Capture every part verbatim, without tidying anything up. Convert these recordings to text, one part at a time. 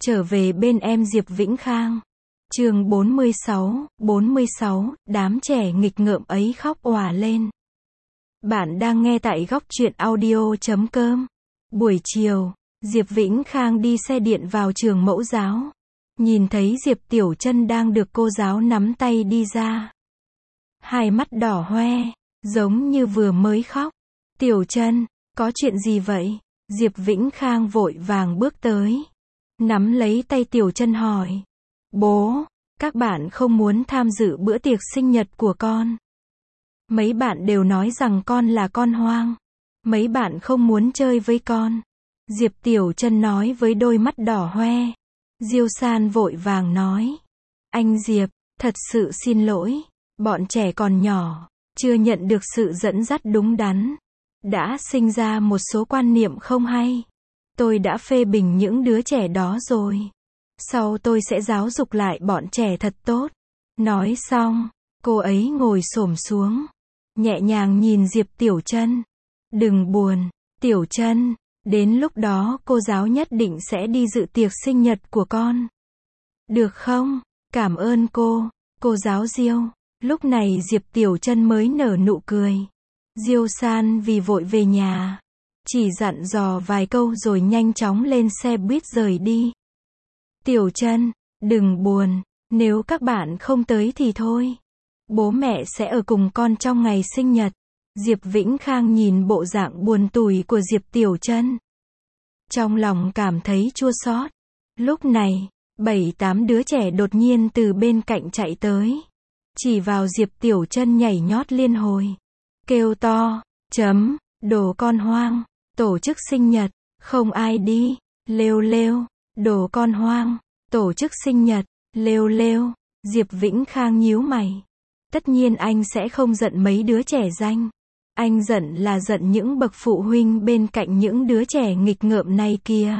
Trở về bên em Diệp Vĩnh Khang. Chương bốn mươi sáu, bốn mươi sáu, đám trẻ nghịch ngợm ấy khóc òa lên. Bạn đang nghe tại góc truyện audio chấm com. Buổi chiều, Diệp Vĩnh Khang đi xe điện vào trường mẫu giáo. Nhìn thấy Diệp Tiểu Trân đang được cô giáo nắm tay đi ra. Hai mắt đỏ hoe, giống như vừa mới khóc. Tiểu Trân, có chuyện gì vậy? Diệp Vĩnh Khang vội vàng bước tới. Nắm lấy tay Tiểu Trân hỏi. Bố, các bạn không muốn tham dự bữa tiệc sinh nhật của con. Mấy bạn đều nói rằng con là con hoang. Mấy bạn không muốn chơi với con. Diệp Tiểu Trân nói với đôi mắt đỏ hoe. Diêu San vội vàng nói. Anh Diệp, thật sự xin lỗi. Bọn trẻ còn nhỏ, chưa nhận được sự dẫn dắt đúng đắn. Đã sinh ra một số quan niệm không hay. Tôi đã phê bình những đứa trẻ đó rồi. Sau tôi sẽ giáo dục lại bọn trẻ thật tốt. Nói xong, cô ấy ngồi xổm xuống. Nhẹ nhàng nhìn Diệp Tiểu Trân. Đừng buồn, Tiểu Trân. Đến lúc đó cô giáo nhất định sẽ đi dự tiệc sinh nhật của con. Được không? Cảm ơn cô, cô giáo Diêu. Lúc này Diệp Tiểu Trân mới nở nụ cười. Diêu San vì vội về nhà, chỉ dặn dò vài câu rồi nhanh chóng lên xe buýt rời đi. Tiểu Trân, đừng buồn, nếu các bạn không tới thì thôi. Bố mẹ sẽ ở cùng con trong ngày sinh nhật. Diệp Vĩnh Khang nhìn bộ dạng buồn tủi của Diệp Tiểu Trân. Trong lòng cảm thấy chua xót. Lúc này, bảy tám đứa trẻ đột nhiên từ bên cạnh chạy tới. Chỉ vào Diệp Tiểu Trân nhảy nhót liên hồi. Kêu to, chấm, đồ con hoang, tổ chức sinh nhật, không ai đi, lêu lêu, đồ con hoang, tổ chức sinh nhật, lêu lêu. Diệp Vĩnh Khang nhíu mày. Tất nhiên anh sẽ không giận mấy đứa trẻ danh. Anh giận là giận những bậc phụ huynh bên cạnh những đứa trẻ nghịch ngợm này kia.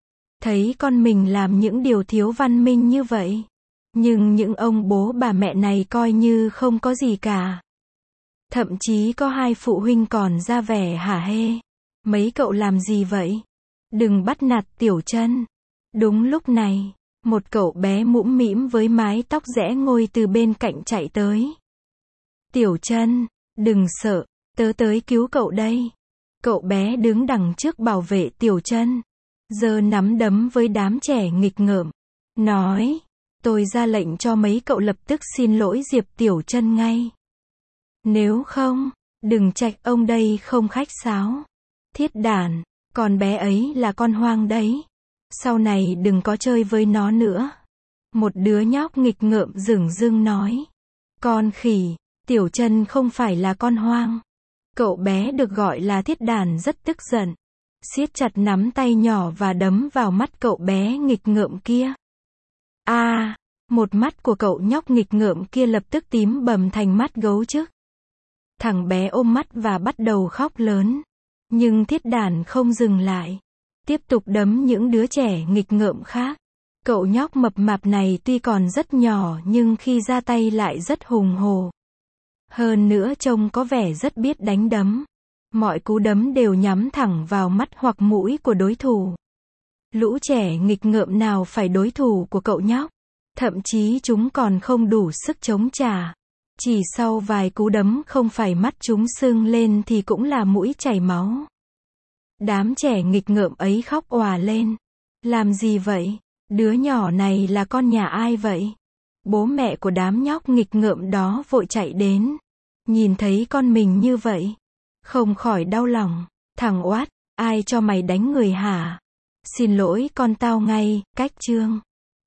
Thấy con mình làm những điều thiếu văn minh như vậy. Nhưng những ông bố bà mẹ này coi như không có gì cả. Thậm chí có hai phụ huynh còn ra vẻ hả hê. Mấy cậu làm gì vậy? Đừng bắt nạt Tiểu Trân. Đúng lúc này, một cậu bé mũm mĩm với mái tóc rẽ ngôi từ bên cạnh chạy tới. Tiểu Trân, đừng sợ, tớ tới cứu cậu đây. Cậu bé đứng đằng trước bảo vệ Tiểu Trân, giơ nắm đấm với đám trẻ nghịch ngợm. Nói, tôi ra lệnh cho mấy cậu lập tức xin lỗi Diệp Tiểu Trân ngay. Nếu không, đừng trách ông đây không khách sáo. Thiết đản, con bé ấy là con hoang đấy. Sau này đừng có chơi với nó nữa. Một đứa nhóc nghịch ngợm dửng dưng nói. Con khỉ, Tiểu Trân không phải là con hoang. Cậu bé được gọi là thiết đản rất tức giận. Siết chặt nắm tay nhỏ và đấm vào mắt cậu bé nghịch ngợm kia. A, à, một mắt của cậu nhóc nghịch ngợm kia lập tức tím bầm thành mắt gấu trúc. Thằng bé ôm mắt và bắt đầu khóc lớn. Nhưng thiết đản không dừng lại. Tiếp tục đấm những đứa trẻ nghịch ngợm khác. Cậu nhóc mập mạp này tuy còn rất nhỏ nhưng khi ra tay lại rất hùng hổ. Hơn nữa trông có vẻ rất biết đánh đấm. Mọi cú đấm đều nhắm thẳng vào mắt hoặc mũi của đối thủ. Lũ trẻ nghịch ngợm nào phải đối thủ của cậu nhóc. Thậm chí chúng còn không đủ sức chống trả. Chỉ sau vài cú đấm không phải mắt chúng sưng lên thì cũng là mũi chảy máu. Đám trẻ nghịch ngợm ấy khóc òa lên. Làm gì vậy? Đứa nhỏ này là con nhà ai vậy? Bố mẹ của đám nhóc nghịch ngợm đó vội chạy đến. Nhìn thấy con mình như vậy, không khỏi đau lòng. Thằng oát, ai cho mày đánh người hả? Xin lỗi con tao ngay, cách chương.